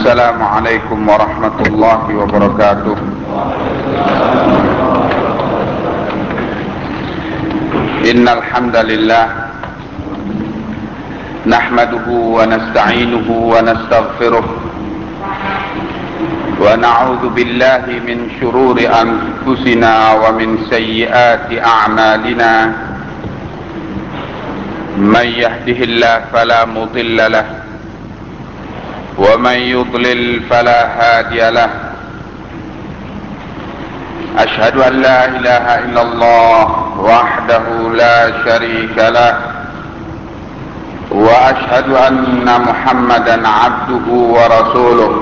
Assalamualaikum warahmatullahi wabarakatuh. Innal hamdalillah nahmaduhu wa nasta'inuhu wa nastaghfiruh wa na'udzu billahi min shururi anfusina wa min sayyiati a'malina. Man yahdihillahu fala mudilla lahu ومن يضلل فلا هادي له. أشهد أن لا إله إلا الله وحده لا شريك له وأشهد أن محمدا عبده ورسوله.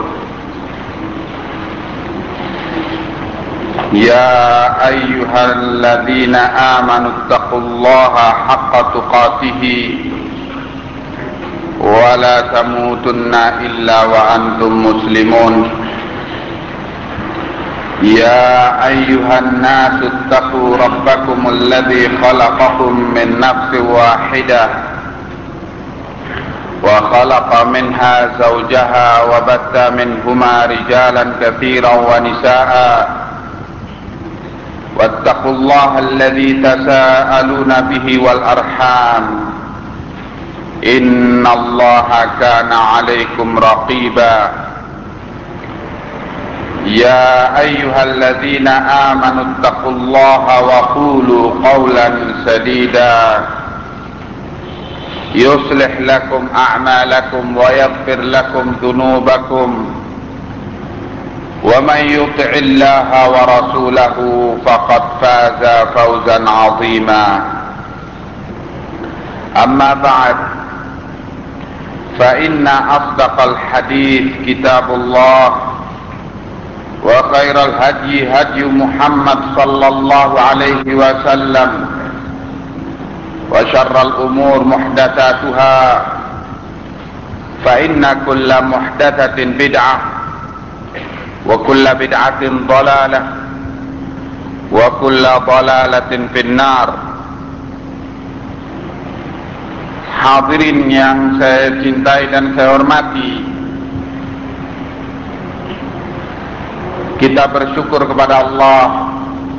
يا أيها الذين آمنوا اتقوا الله حق تقاته ولا تموتن إلا وأنتم مسلمون. يا أيها الناس اتقوا ربكم الذي خلقكم من نفس واحدة وخلق منها زوجها وبث منهما رجالا كثيرا ونساء واتقوا الله الذي تساءلون به والأرحام إن الله كان عليكم رقيبا. يا أيها الذين آمنوا اتقوا الله وقولوا قولا سديدا يصلح لكم أعمالكم ويغفر لكم ذنوبكم ومن يطع الله ورسوله فقد فاز فوزا عظيما. أما بعد فإن أصدق الحديث كتاب الله وخير الهدي هدي محمد صلى الله عليه وسلم وشر الأمور محدثاتها فإن كل محدثة بدعة وكل بدعة ضلالة وكل ضلالة في النار. Hadirin yang saya cintai dan saya hormati, kita bersyukur kepada Allah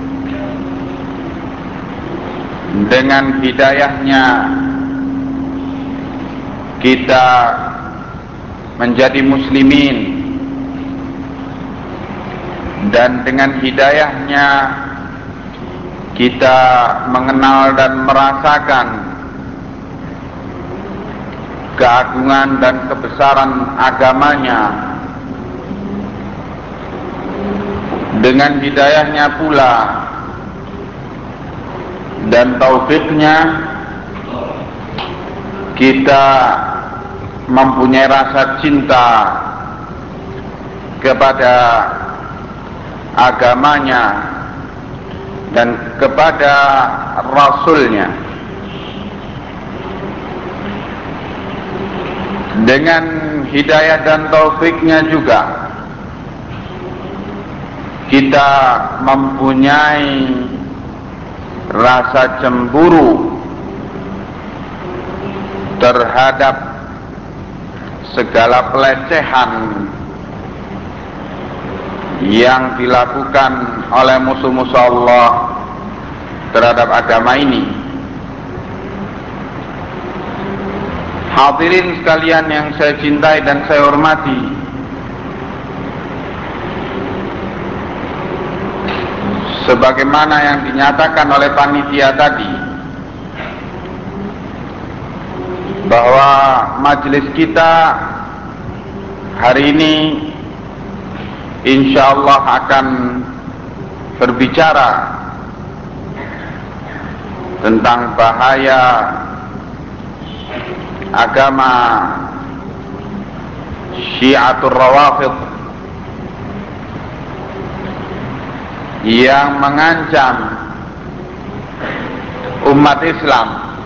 dengan hidayahnya kita menjadi muslimin, dan dengan hidayahnya kita mengenal dan merasakan keagungan dan kebesaran agamanya. Dengan hidayahnya pula dan taufiknya kita mempunyai rasa cinta kepada agamanya dan kepada Rasulnya. Dengan hidayah dan taufiknya juga kita mempunyai rasa cemburu terhadap segala pelecehan yang dilakukan oleh musuh-musuh Allah terhadap agama ini. Hadirin sekalian yang saya cintai dan saya hormati, sebagaimana yang dinyatakan oleh panitia tadi, bahwa majelis kita hari ini insyaallah akan berbicara tentang bahaya agama Syiatul Rawafid yang mengancam umat Islam,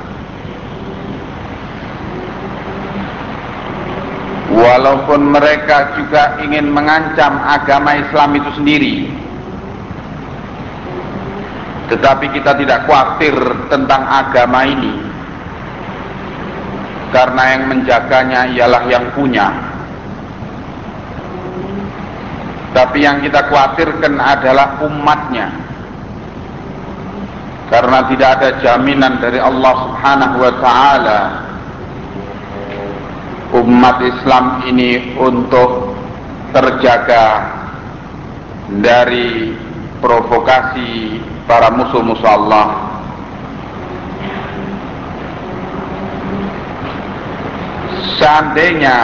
walaupun mereka juga ingin mengancam agama Islam itu sendiri. Tetapi kita tidak khawatir tentang agama ini, karena yang menjaganya ialah yang punya. Tapi yang kita khawatirkan adalah umatnya, karena tidak ada jaminan dari Allah Subhanahu wa ta'ala umat Islam ini untuk terjaga dari provokasi para musuh-musuh Allah. Seandainya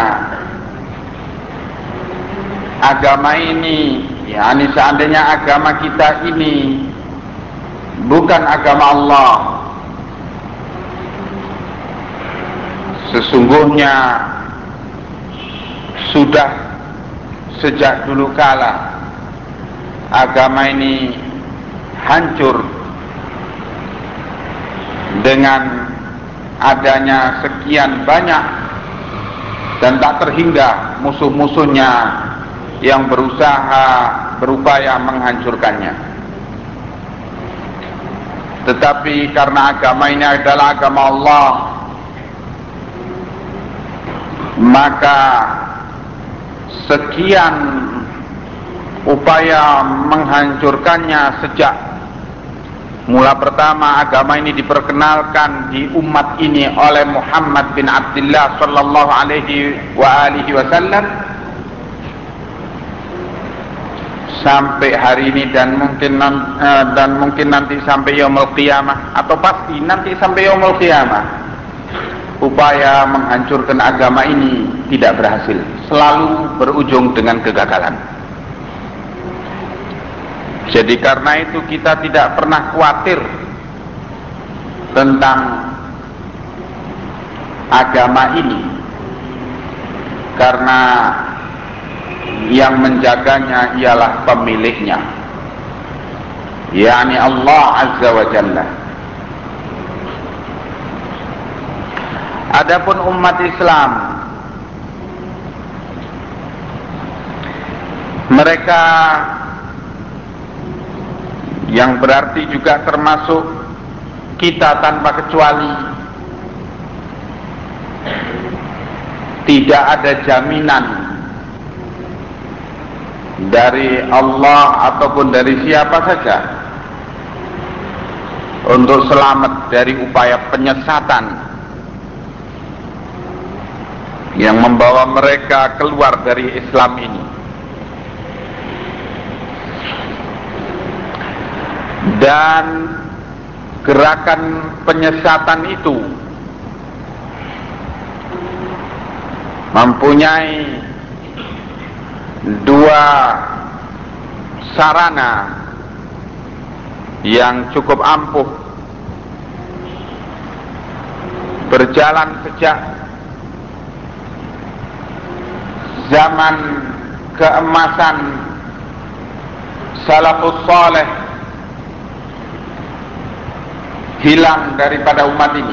agama ini, seandainya agama kita ini bukan agama Allah, sesungguhnya sudah sejak dulu kala agama ini hancur dengan adanya sekian banyak dan tak terhingga musuh-musuhnya yang berupaya menghancurkannya. Tetapi karena agama ini adalah agama Allah, maka sekian upaya menghancurkannya sejak mula pertama agama ini diperkenalkan di umat ini oleh Muhammad bin Abdullah sallallahu alaihi wasallam sampai hari ini, dan mungkin nanti sampai yaumul qiyamah, atau pasti nanti sampai yaumul qiyamah, upaya menghancurkan agama ini tidak berhasil, selalu berujung dengan kegagalan. Jadi karena itu kita tidak pernah khawatir tentang agama ini, karena yang menjaganya ialah pemiliknya, yakni Allah Azza wa Jalla. Adapun umat Islam, mereka yang berarti juga termasuk kita tanpa kecuali, tidak ada jaminan dari Allah ataupun dari siapa saja untuk selamat dari upaya penyesatan yang membawa mereka keluar dari Islam ini. Dan gerakan penyesatan itu mempunyai dua sarana yang cukup ampuh, berjalan sejak zaman keemasan salafus saleh hilang daripada umat ini.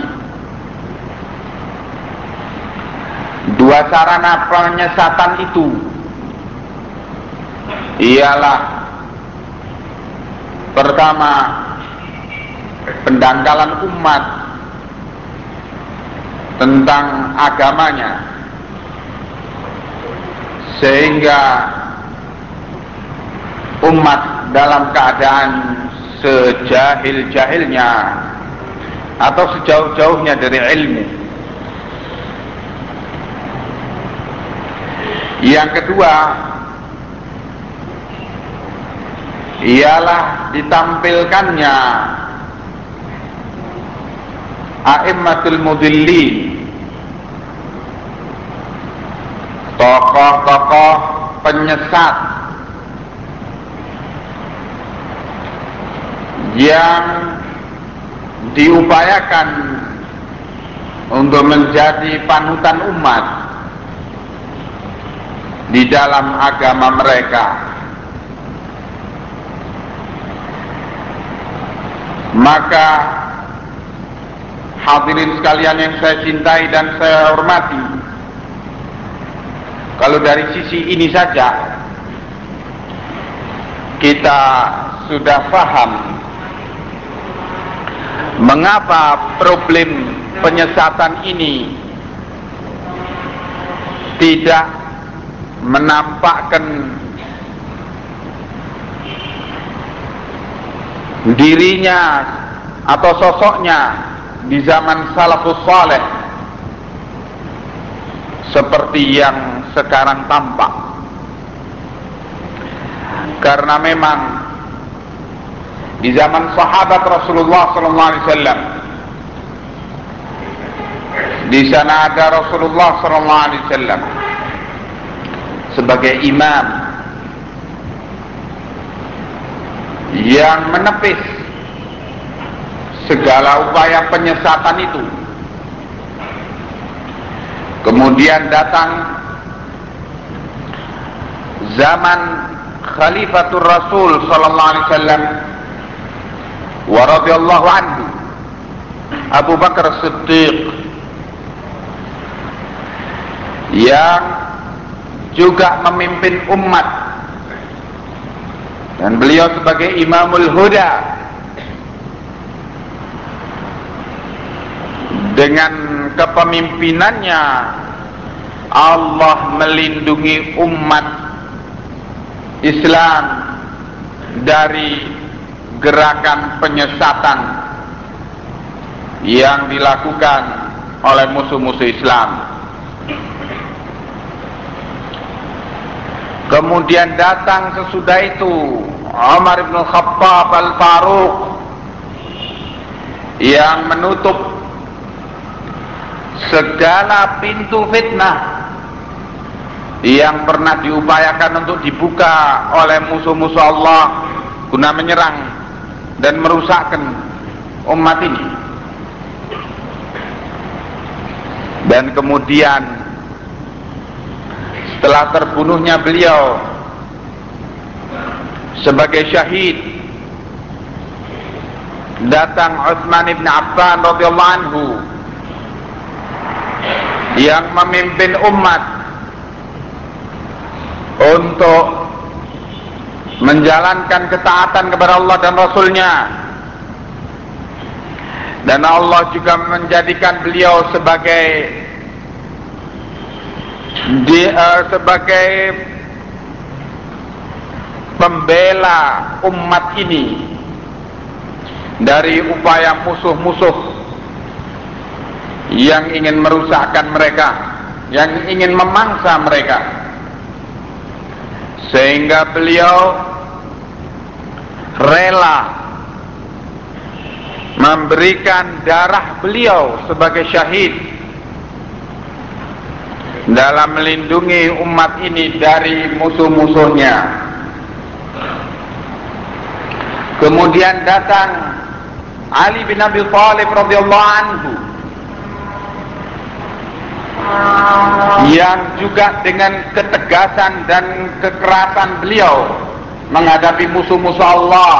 Dua sarana penyesatan itu ialah pertama, pendangkalan umat tentang agamanya sehingga umat dalam keadaan sejahil-jahilnya atau sejauh-jauhnya dari ilmu. Yang kedua ialah ditampilkannya a'immatul mudillin, tokoh-tokoh penyesat yang diupayakan untuk menjadi panutan umat di dalam agama mereka. Maka hadirin sekalian yang saya cintai dan saya hormati, kalau dari sisi ini saja kita sudah paham mengapa problem penyesatan ini tidak menampakkan dirinya atau sosoknya di zaman salafus saleh seperti yang sekarang tampak. Karena memang di zaman sahabat Rasulullah SAW, di sana ada Rasulullah SAW sebagai imam yang menepis segala upaya penyesatan itu. Kemudian datang zaman Khalifatur Rasul sallallahu alaihi wasallam wa radhiyallahu anhu, Abu Bakar Siddiq, yang juga memimpin umat, dan beliau sebagai Imamul Huda. Dengan kepemimpinannya Allah melindungi umat Islam dari gerakan penyesatan yang dilakukan oleh musuh-musuh Islam. Kemudian datang sesudah itu Umar bin Khattab Al-Faruq yang menutup segala pintu fitnah yang pernah diupayakan untuk dibuka oleh musuh-musuh Allah guna menyerang dan merusakkan umat ini. Dan kemudian setelah terbunuhnya beliau sebagai syahid, datang Utsman bin Affan radhiyallahu anhu yang memimpin umat untuk menjalankan ketaatan kepada Allah dan Rasulnya, dan Allah juga menjadikan beliau sebagai pembela umat ini dari upaya musuh-musuh yang ingin merusakkan mereka, yang ingin memangsa mereka, sehingga beliau rela memberikan darah beliau sebagai syahid dalam melindungi umat ini dari musuh-musuhnya. Kemudian datang Ali bin Abi Thalib radhiyallahu anhu yang juga dengan ketegasan dan kekerasan beliau menghadapi musuh-musuh Allah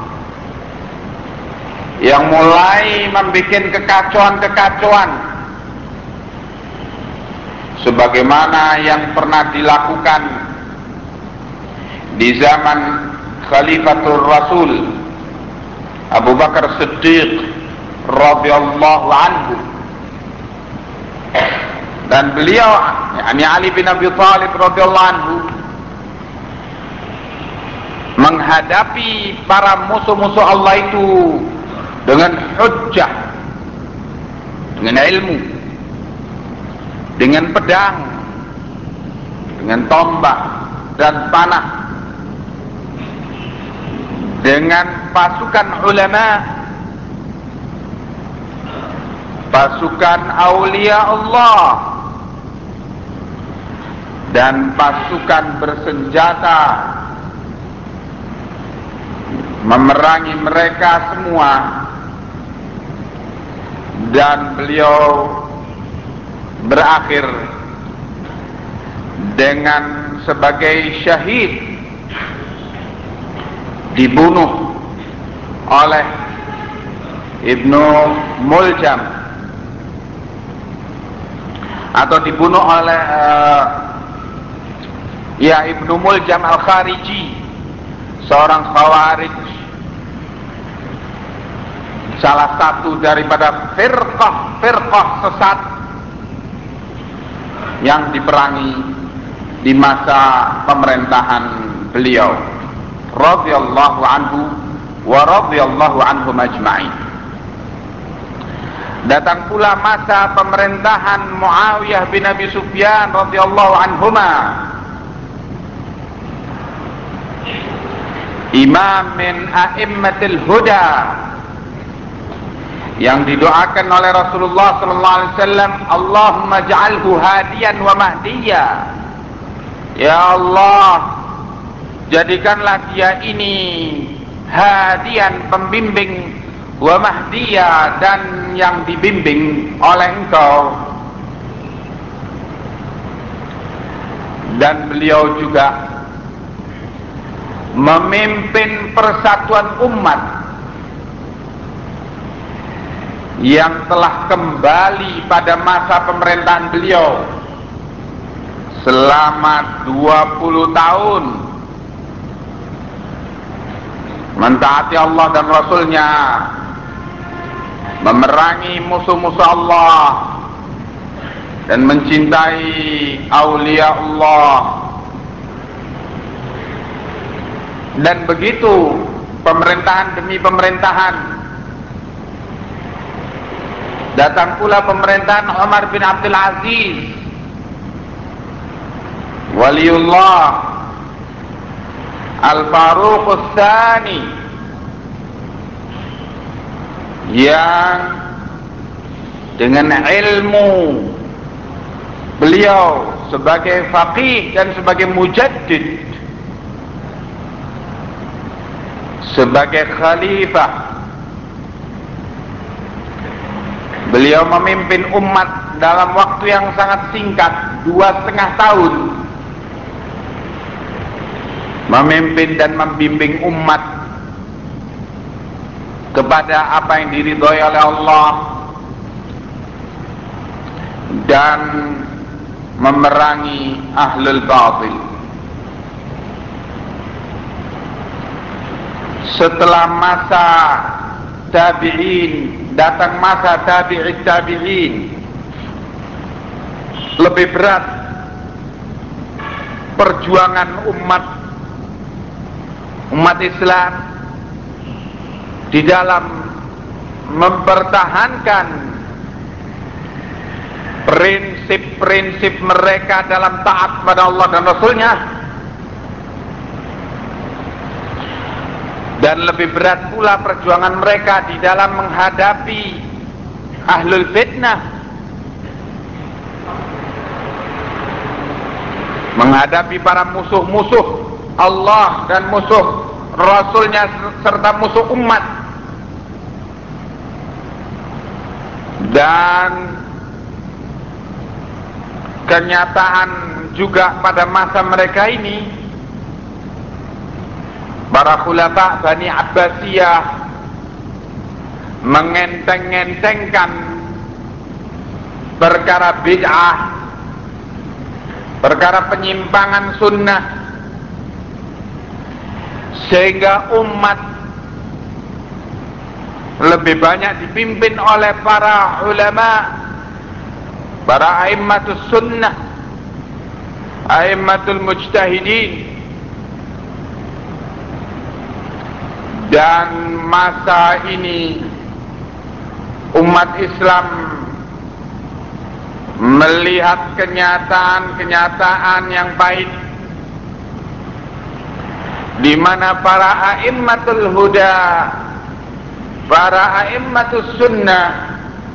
yang mulai membuat kekacauan-kekacauan sebagaimana yang pernah dilakukan di zaman Khalifatul Rasul Abu Bakar Siddiq radhiyallahu anhu. Dan beliau, yakni Ali bin Abi Thalib radhiyallahu anhu, menghadapi para musuh-musuh Allah itu dengan hujjah, dengan ilmu, dengan pedang, dengan tombak dan panah, dengan pasukan ulama, pasukan aulia Allah, dan pasukan bersenjata, memerangi mereka semua. Dan beliau berakhir dengan sebagai syahid, dibunuh oleh Ibnu Muljam, atau dibunuh oleh Ibnu Muljam Al-Khariji, seorang Khawarij, salah satu daripada firqah sesat yang diperangi di masa pemerintahan beliau radhiyallahu anhu wa radhiyallahu anhum ajma'in. Datang pula masa pemerintahan Muawiyah bin Abi Sufyan radhiyallahu anhuma, imam min a'immatil huda, yang didoakan oleh Rasulullah sallallahu alaihi wasallam, Allahumma ja'alhu hadiyan wa mahdiya. Ya Allah, jadikanlah dia ini hadian, pembimbing, wa mahdiya, dan yang dibimbing oleh Engkau. Dan beliau juga memimpin persatuan umat yang telah kembali pada masa pemerintahan beliau selama 20 tahun, mentaati Allah dan Rasulnya, memerangi musuh-musuh Allah, dan mencintai aulia Allah. Dan begitu pemerintahan demi pemerintahan. Datang pula pemerintahan Umar bin Abdul Aziz, Waliullah Al-Faruq Ats-Tsani, yang dengan ilmu beliau sebagai faqih dan sebagai mujaddid, sebagai khalifah, beliau memimpin umat dalam waktu yang sangat singkat, 2,5 tahun, memimpin dan membimbing umat kepada apa yang diridhoi oleh Allah dan memerangi ahlul batil. Setelah masa tabi'in, datang masa tabi'it tabi'in. Lebih berat perjuangan umat Islam di dalam mempertahankan prinsip-prinsip mereka dalam taat pada Allah dan Rasulnya, dan lebih berat pula perjuangan mereka di dalam menghadapi ahlul fitnah, menghadapi para musuh-musuh Allah dan musuh Rasulnya serta musuh umat. Dan kenyataan juga pada masa mereka ini, para khulafa Bani Abbasiyah mengenteng-entengkan perkara bid'ah, perkara penyimpangan sunnah, sehingga umat lebih banyak dipimpin oleh para ulama, para a'immatus sunnah, a'immatul mujtahidin. Dan masa ini umat Islam melihat kenyataan-kenyataan yang pahit, di mana para a'immatul huda, para a'immatus sunnah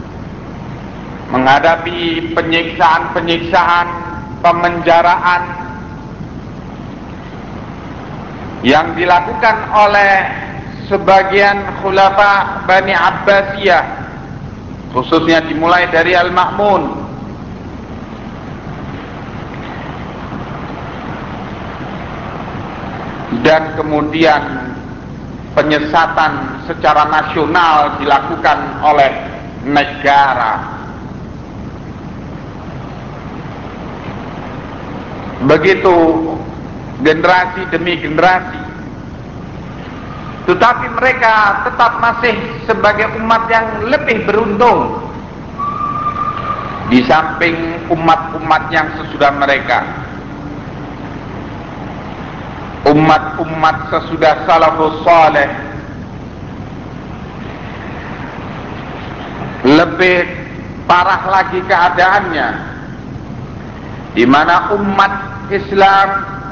menghadapi penyiksaan-penyiksaan, pemenjaraan yang dilakukan oleh sebagian khulafa Bani Abbasiyah, khususnya dimulai dari Al-Ma'mun. Dan kemudian penyesatan secara nasional dilakukan oleh negara. Begitu generasi demi generasi. Tetapi mereka tetap masih sebagai umat yang lebih beruntung di samping umat-umat yang sesudah mereka. Umat-umat sesudah salafus saleh lebih parah lagi keadaannya, di mana umat Islam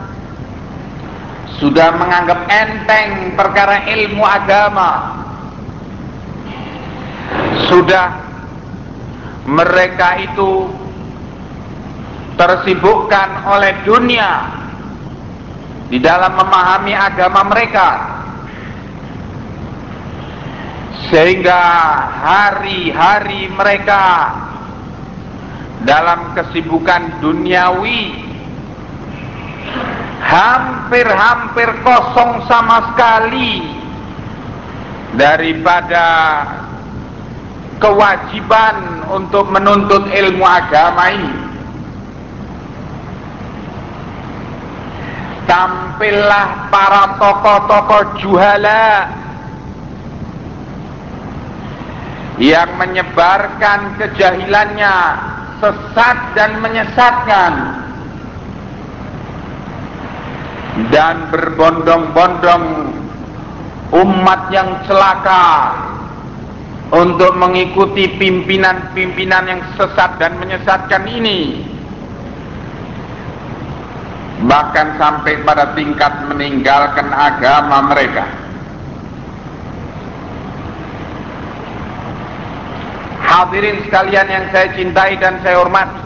sudah menganggap enteng perkara ilmu agama. Sudah mereka itu tersibukkan oleh dunia di dalam memahami agama mereka, sehingga hari-hari mereka dalam kesibukan duniawi hampir-hampir kosong sama sekali daripada kewajiban untuk menuntut ilmu agama ini. Tampillah para tokoh-tokoh juhala yang menyebarkan kejahilannya, sesat dan menyesatkan, dan berbondong-bondong umat yang celaka untuk mengikuti pimpinan-pimpinan yang sesat dan menyesatkan ini, bahkan sampai pada tingkat meninggalkan agama mereka. Hadirin sekalian yang saya cintai dan saya hormati,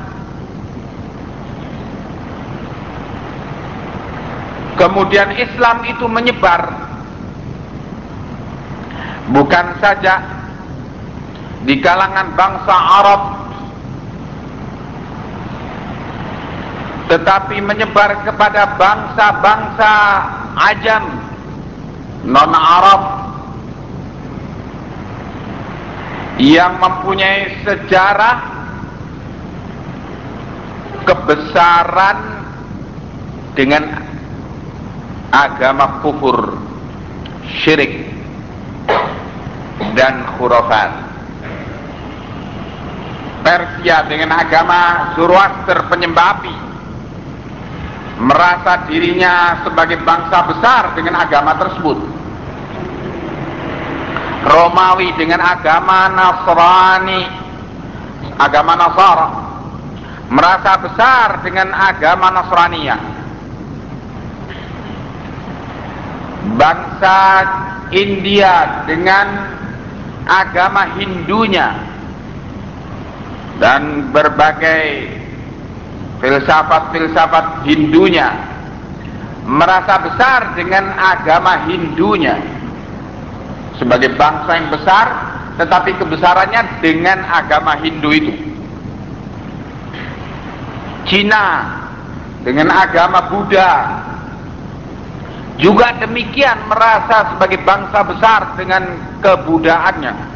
kemudian Islam itu menyebar bukan saja di kalangan bangsa Arab, tetapi menyebar kepada bangsa-bangsa Ajam, non-Arab, yang mempunyai sejarah kebesaran dengan agama kufur, syirik, dan khurafat. Persia dengan agama Zoroaster, penyembah api, merasa dirinya sebagai bangsa besar dengan agama tersebut. Romawi dengan agama Nasrani, agama Nasara, merasa besar dengan agama Nasraniyah. Bangsa India dengan agama Hindunya dan berbagai filsafat-filsafat Hindunya merasa besar dengan agama Hindunya sebagai bangsa yang besar, tetapi kebesarannya dengan agama Hindu itu. Cina dengan agama Buddha juga demikian merasa sebagai bangsa besar dengan kebudaannya.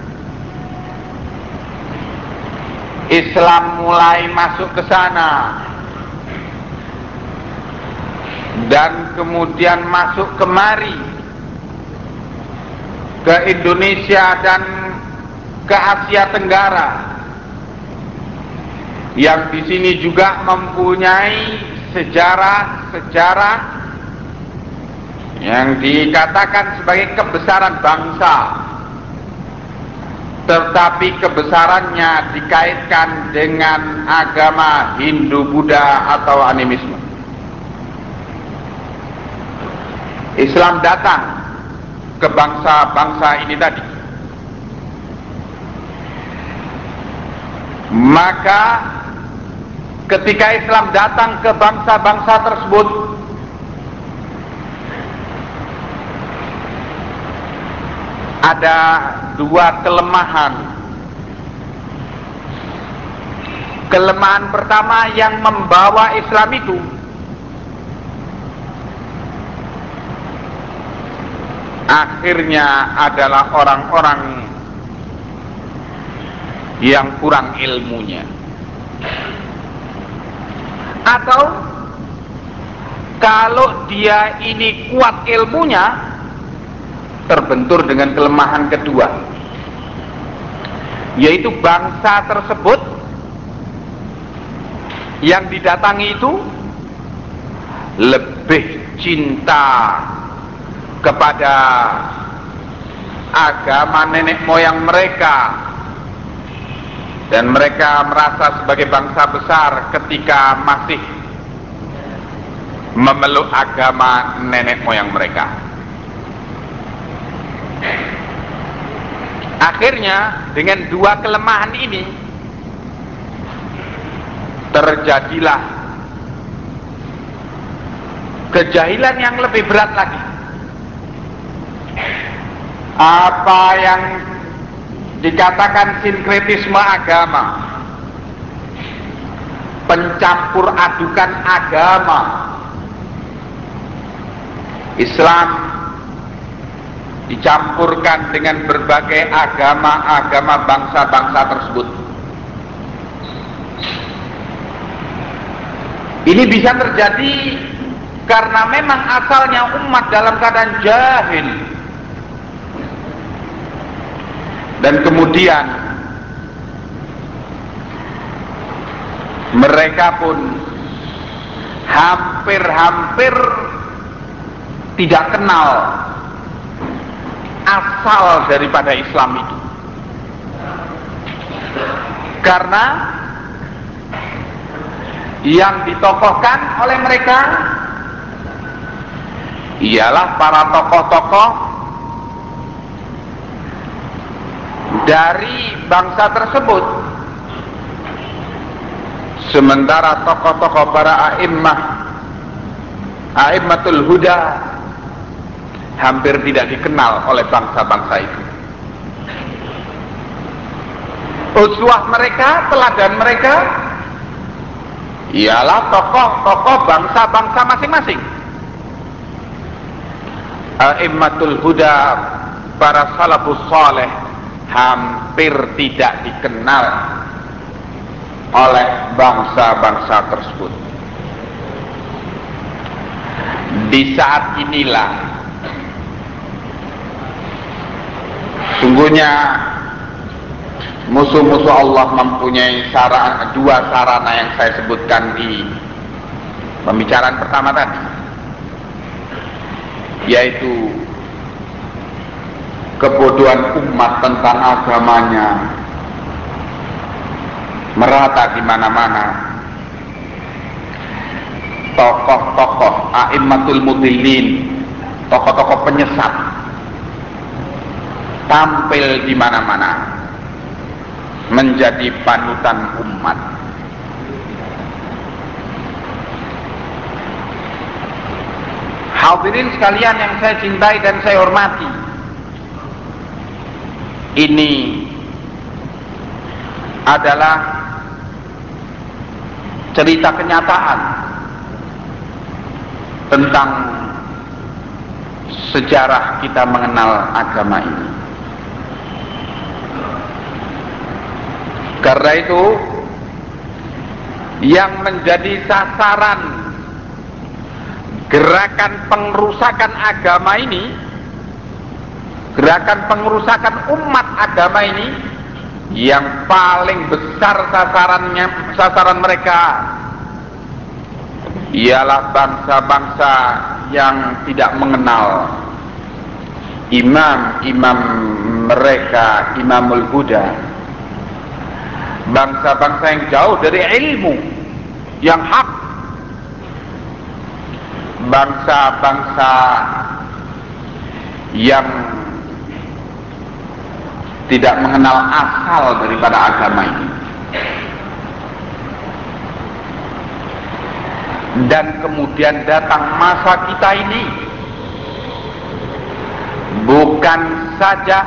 Islam mulai masuk ke sana dan kemudian masuk kemari ke Indonesia dan ke Asia Tenggara, yang di sini juga mempunyai sejarah-sejarah yang dikatakan sebagai kebesaran bangsa, tetapi kebesarannya dikaitkan dengan agama Hindu, Buddha atau animisme. Islam datang ke bangsa-bangsa ini tadi, maka ketika Islam datang ke bangsa-bangsa tersebut, ada dua kelemahan. Kelemahan pertama yang membawa Islam itu akhirnya adalah orang-orang yang kurang ilmunya, atau kalau dia ini kuat ilmunya, terbentur dengan kelemahan kedua, yaitu bangsa tersebut yang didatangi itu lebih cinta kepada agama nenek moyang mereka dan mereka merasa sebagai bangsa besar ketika masih memeluk agama nenek moyang mereka. Akhirnya dengan dua kelemahan ini terjadilah kejahilan yang lebih berat lagi. Apa yang dikatakan sinkretisme agama, pencampur adukan agama, Islam dicampurkan dengan berbagai agama bangsa-bangsa tersebut. Ini bisa terjadi karena memang asalnya umat dalam keadaan jahil, dan kemudian mereka pun hampir tidak kenal asal daripada Islam itu, karena yang ditokohkan oleh mereka ialah para tokoh-tokoh dari bangsa tersebut, sementara tokoh-tokoh para a'immatul huda hampir tidak dikenal oleh bangsa-bangsa itu. Uswah mereka, teladan mereka ialah tokoh-tokoh bangsa-bangsa masing-masing. A'immatul huda, para salafus saleh hampir tidak dikenal oleh bangsa-bangsa tersebut. Di saat inilah sungguhnya musuh-musuh Allah mempunyai dua sarana yang saya sebutkan di pembicaraan pertama tadi, yaitu kebodohan umat tentang agamanya merata di mana-mana. Tokoh-tokoh a'immatul mudillin, tokoh-tokoh penyesat tampil di mana-mana menjadi panutan umat. Hadirin sekalian yang saya cintai dan saya hormati, ini adalah cerita kenyataan tentang sejarah kita mengenal agama ini. Karena itu yang menjadi sasaran gerakan pengerusakan agama ini, gerakan pengerusakan umat agama ini, yang paling besar sasaran mereka ialah bangsa-bangsa yang tidak mengenal imam-imam mereka, imamul huda, bangsa-bangsa yang jauh dari ilmu yang hak, bangsa-bangsa yang tidak mengenal asal daripada agama ini. Dan kemudian datang masa kita ini, bukan saja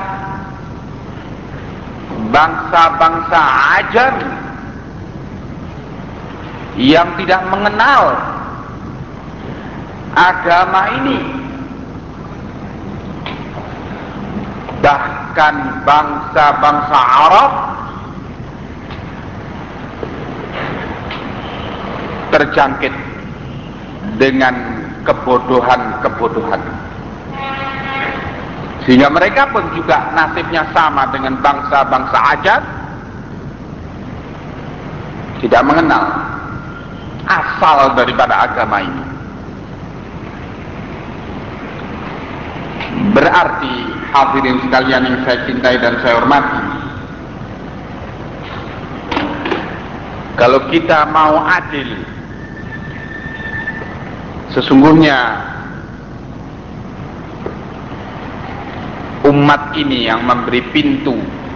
bangsa-bangsa ajam yang tidak mengenal agama ini, bahkan bangsa-bangsa Arab terjangkit dengan kebodohan-kebodohan, sehingga mereka pun juga nasibnya sama dengan bangsa-bangsa ajam, tidak mengenal asal daripada agama ini. Berarti hadirin sekalian yang saya cintai dan saya hormati, Kalau kita mau adil, sesungguhnya umat ini yang memberi pintu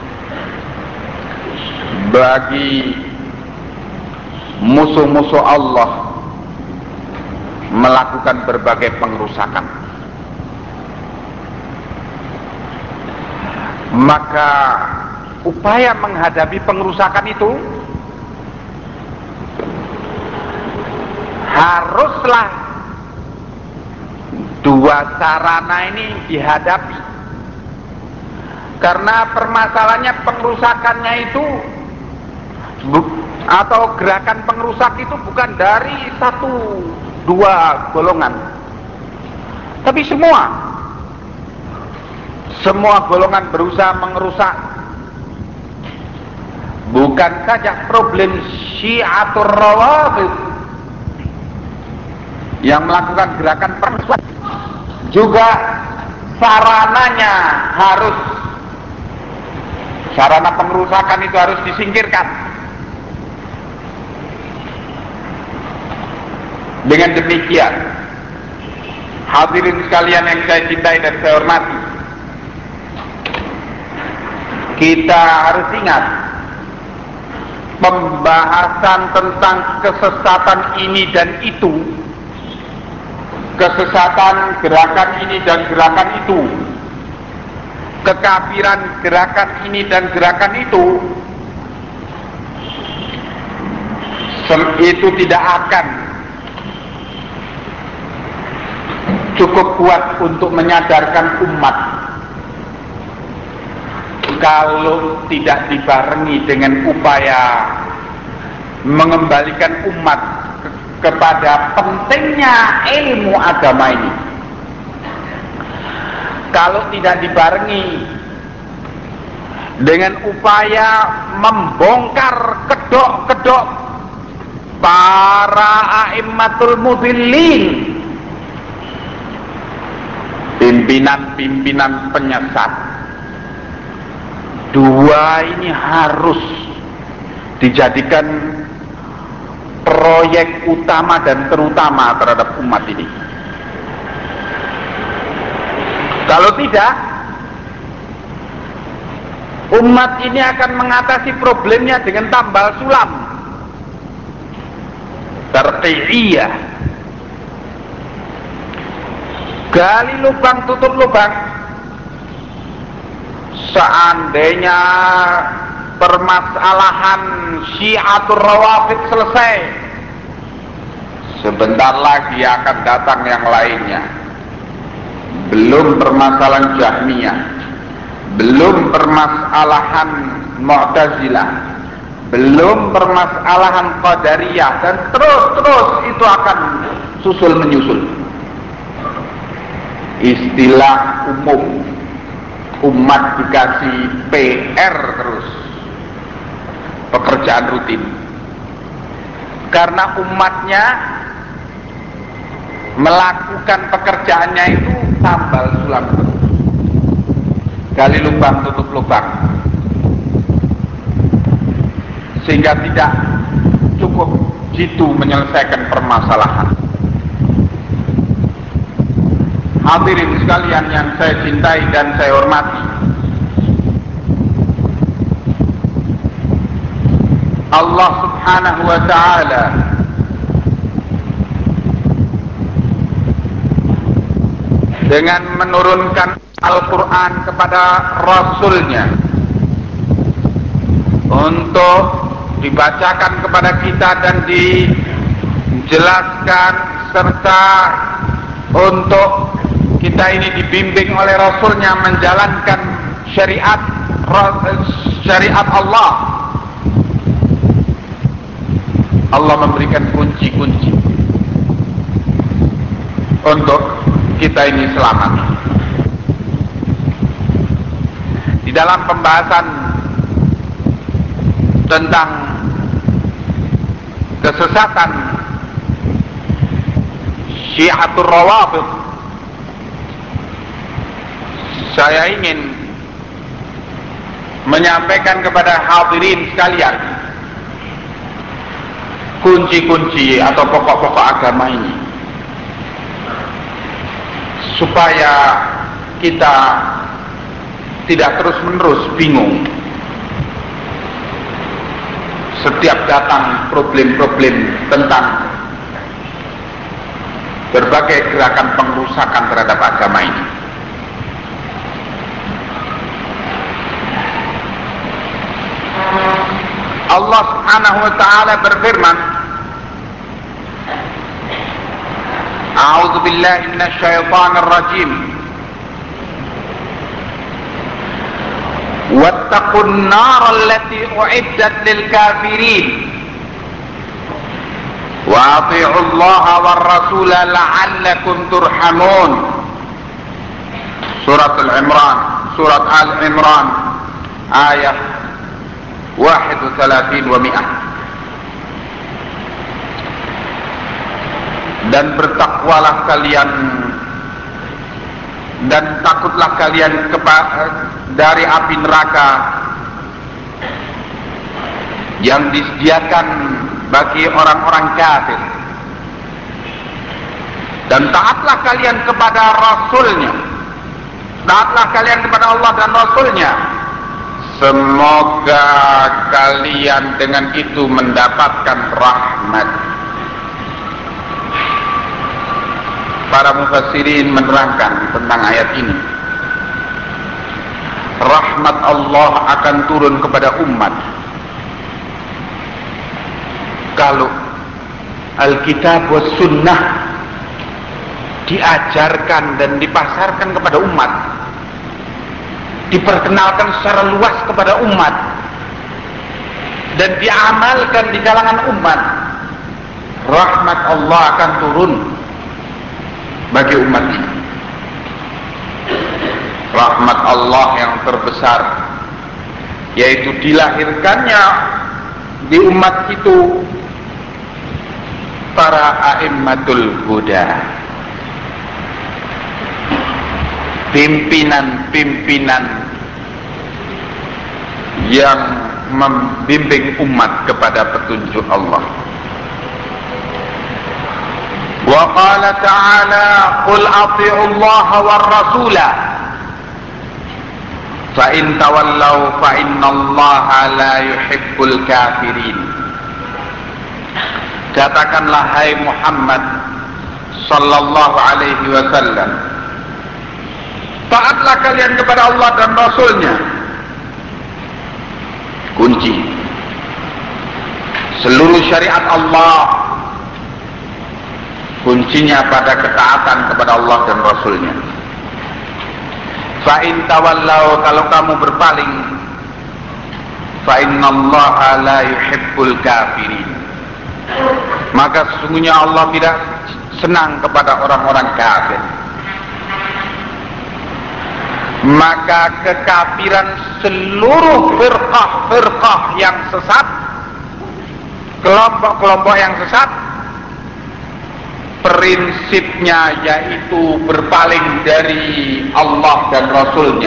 bagi musuh-musuh Allah melakukan berbagai pengrusakan. Maka upaya menghadapi pengrusakan itu haruslah dua sarana ini dihadapi. Karena permasalahannya pengrusakannya itu atau gerakan pengrusak itu bukan dari satu dua golongan, tapi semua golongan berusaha mengerusak. Bukan saja problem Syiatur Rawafid yang melakukan gerakan pengrusak, juga sarananya harus, sarana pengrusakan itu harus disingkirkan. Dengan demikian, hadirin sekalian yang saya cintai dan saya hormati, kita harus ingat pembahasan tentang kesesatan ini dan itu, kesesatan gerakan ini dan gerakan itu, kekafiran gerakan ini dan gerakan itu tidak akan cukup kuat untuk menyadarkan umat kalau tidak dibarengi dengan upaya mengembalikan umat kepada pentingnya ilmu agama ini. Kalau tidak dibarengi dengan upaya membongkar kedok-kedok para a'immatul mudillin, pimpinan-pimpinan penyesat, dua ini harus dijadikan proyek utama dan terutama terhadap umat ini. Kalau tidak, umat ini akan mengatasi problemnya dengan tambal sulam, terti'iyah, gali lubang tutup lubang. Seandainya permasalahan Syiatur Rawafid selesai, sebentar lagi akan datang yang lainnya. Belum permasalahan Jahmiyah, belum permasalahan Mu'tazilah, belum permasalahan Qadariyah, dan terus itu akan susul menyusul. Istilah umum, umat dikasih PR terus, pekerjaan rutin, karena umatnya melakukan pekerjaannya itu tambal sulam, gali lubang tutup lubang, sehingga tidak cukup jitu menyelesaikan permasalahan. Hadirin sekalian yang saya cintai dan saya hormati, Allah Subhanahu wa ta'ala dengan menurunkan Al-Quran kepada Rasulnya untuk dibacakan kepada kita dan dijelaskan, serta untuk kita ini dibimbing oleh Rasulnya menjalankan syariat Allah. Allah memberikan kunci-kunci untuk kita ini selamat. Di dalam pembahasan tentang kesesatan Syiatur Rawafid, saya ingin menyampaikan kepada hadirin sekalian kunci-kunci atau pokok-pokok agama ini, supaya kita tidak terus-menerus bingung setiap datang problem-problem tentang berbagai gerakan pengrusakan terhadap agama ini. Allah Subhanahu wa taala berfirman, A'udzu billahi minasy syaithanir rajim. Wattaqun nar allati u'iddat lil kafirin. Wa ati'u Allah war rasul la'allakum turhamun. Surat Al-Imran, surat Al-Imran ayat 31 wa mi'ah. Dan bertakwalah kalian dan takutlah kalian dari api neraka yang disediakan bagi orang-orang kafir, dan taatlah kalian kepada Rasulnya, taatlah kalian kepada Allah dan Rasulnya, semoga kalian dengan itu mendapatkan rahmat. Para mufassirin menerangkan tentang ayat ini, rahmat Allah akan turun kepada umat kalau Alkitab was Sunnah diajarkan dan dipasarkan kepada umat, diperkenalkan secara luas kepada umat, dan diamalkan di kalangan umat. Rahmat Allah akan turun bagi umat ini. Rahmat Allah yang terbesar, yaitu dilahirkannya di umat itu para a'immatul huda, pimpinan-pimpinan yang membimbing umat kepada petunjuk Allah. Wa qala ta'ala qul ati'u Allah war rasula fa in tawallaw fa innallaha la yuhibbul kafirin. Katakanlah hai Muhammad sallallahu alaihi wasallam, taatlah kalian kepada Allah dan Rasulnya. Kunci seluruh syariat Allah, kuncinya pada ketaatan kepada Allah dan Rasulnya. Fa in tawallaw, kalau kamu berpaling, fa innallaha la yuhibbul kafirin, maka sesungguhnya Allah tidak senang kepada orang-orang kafir. Maka kekafiran seluruh firqah-firqah yang sesat, kelompok-kelompok yang sesat, prinsipnya yaitu berpaling dari Allah dan Rasulnya.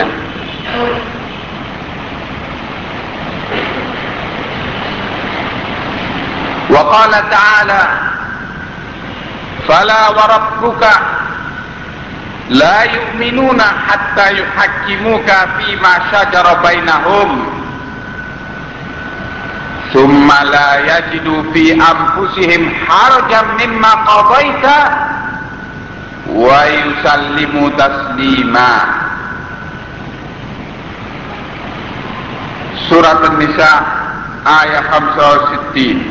Wa qala ta'ala fala wa rabbuka la yu'minuna hatta yuhakkimuka fima shajara bainahum thumma la yajidu fi anfusihim harajan mimma qadaita wa yusallimu taslima. Surat An-Nisa ayat 65.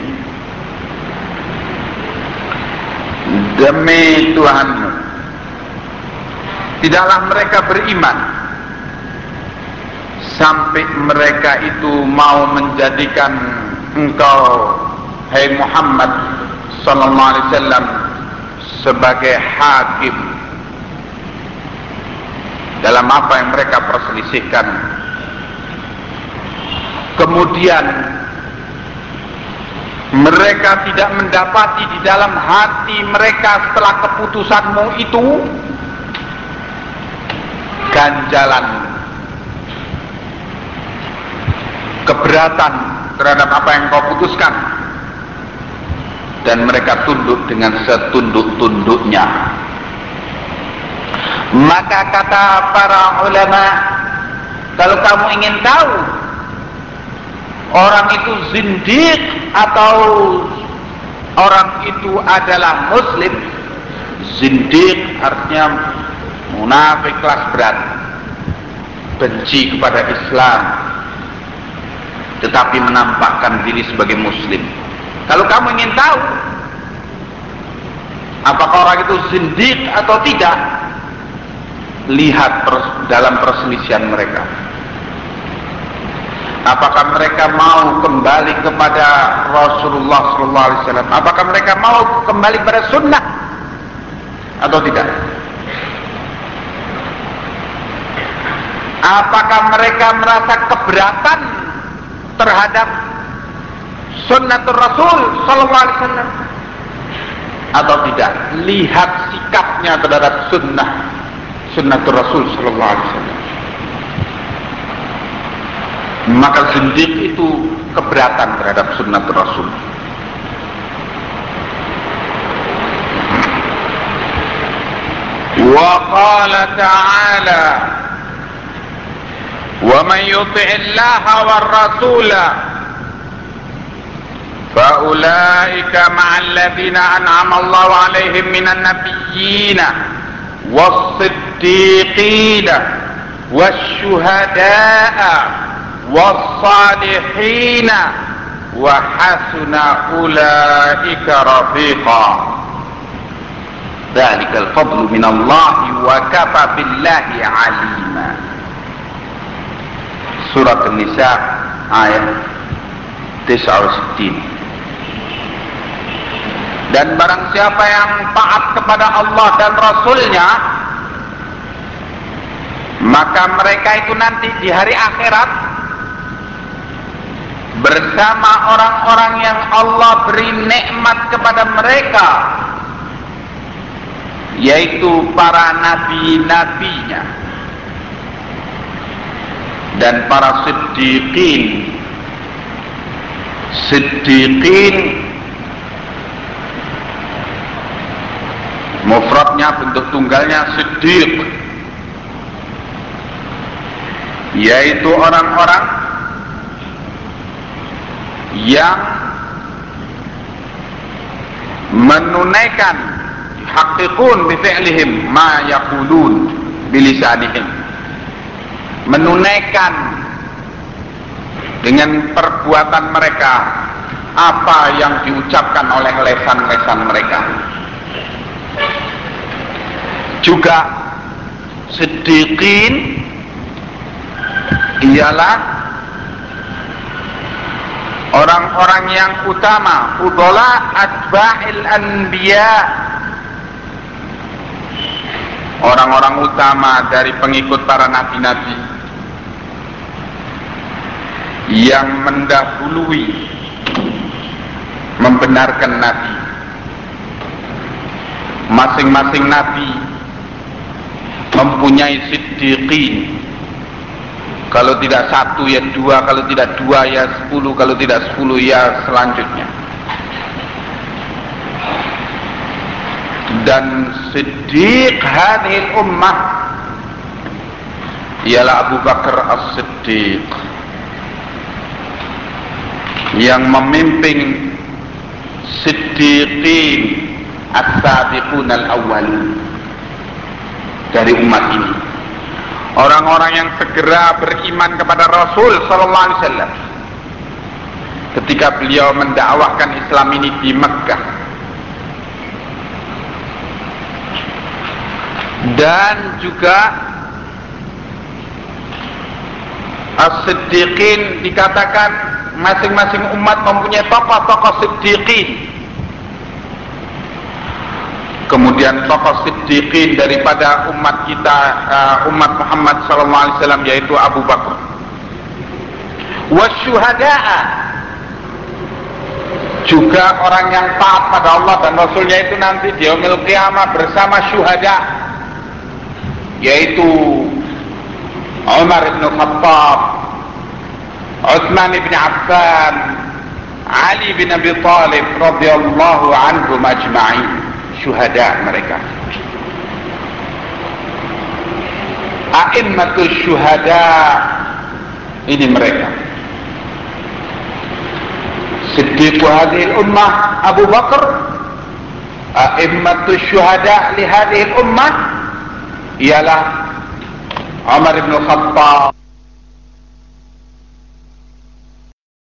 Demi Tuhanmu, tidaklah mereka beriman sampai mereka itu mau menjadikan engkau, hai Muhammad sallallahu alaihi wasallam, sebagai hakim dalam apa yang mereka perselisihkan. Kemudian mereka tidak mendapati di dalam hati mereka setelah keputusanmu itu ganjalan, keberatan terhadap apa yang kau putuskan. dan mereka tunduk dengan setunduk-tunduknya. Maka kata para ulama, kalau kamu ingin tahu orang itu zindiq atau orang itu adalah muslim, zindiq artinya munafik kelas berat, benci kepada Islam tetapi menampakkan diri sebagai muslim. Kalau kamu ingin tahu apakah orang itu zindiq atau tidak, lihat dalam perselisihan mereka. Apakah mereka mau kembali kepada Rasulullah SAW? Apakah mereka mau kembali kepada sunnah atau tidak? Apakah mereka merasa keberatan terhadap sunnatul Rasul SAW atau tidak? Lihat sikapnya terhadap sunnatul Rasul SAW. Maka zindiq itu keberatan terhadap sunnatul Rasul. Wa qala ta'ala, wa man yuti'illaha war rasula fa ulaika ma'al ladzina an'ama Allahu 'alaihim minan nabiyyina was-siddiqina wasyuhada'a was-salihina wa hasuna ulaika rafiqa. Dzalikal fadlu minallahi wa kafa billahi 'alima. Surat An-Nisa ayat 69. Dan barang siapa yang taat kepada Allah dan Rasulnya, maka mereka itu nanti di hari akhirat bersama orang-orang yang Allah beri nikmat kepada mereka, yaitu para nabi-nabinya dan para siddiqin. Siddiqin mufradnya, bentuk tunggalnya siddiq, yaitu orang-orang yang menunaikan, haqiqun bi fi'lihim ma yaqulun bilisanihim, menunaikan dengan perbuatan mereka apa yang diucapkan oleh lesan-lesan mereka. Juga siddiqin ialah orang-orang yang utama, fudola atba'il anbiya, orang-orang utama dari pengikut para nabi-nabi yang mendahului membenarkan nabi. Masing-masing nabi mempunyai siddiqin. Kalau tidak satu ya dua, kalau tidak dua ya 10, kalau tidak 10 ya selanjutnya. Dan siddiq hadhil ummah ialah Abu Bakar As-Siddiq, yang memimpin siddiqin as-sabiqun al-awwalun dari umat ini. Orang-orang yang segera beriman kepada Rasul sallallahu alaihi wasallam ketika beliau mendakwahkan Islam ini di Mekkah. Dan juga as-siddiqin dikatakan masing-masing umat mempunyai tokoh-tokoh siddiqin. Kemudian tokoh siddiqin daripada umat kita, umat Muhammad sallallahu alaihi wasallam, yaitu Abu Bakar. Wasyuhada'a, juga orang yang taat pada Allah dan Rasulnya itu nanti di yaumil qiyamah bersama syuhada, yaitu Umar bin Khattab, Utsman bin Affan, Ali Ali bin Abi Thalib radhiyallahu anhum ajma'in, syuhada mereka. A'immatus syuhada, ini mereka. Siddiqu hadhihi al-ummah Abu Bakar, a'immatus syuhada li hadhihi al-ummah ialah Umar bin Khattab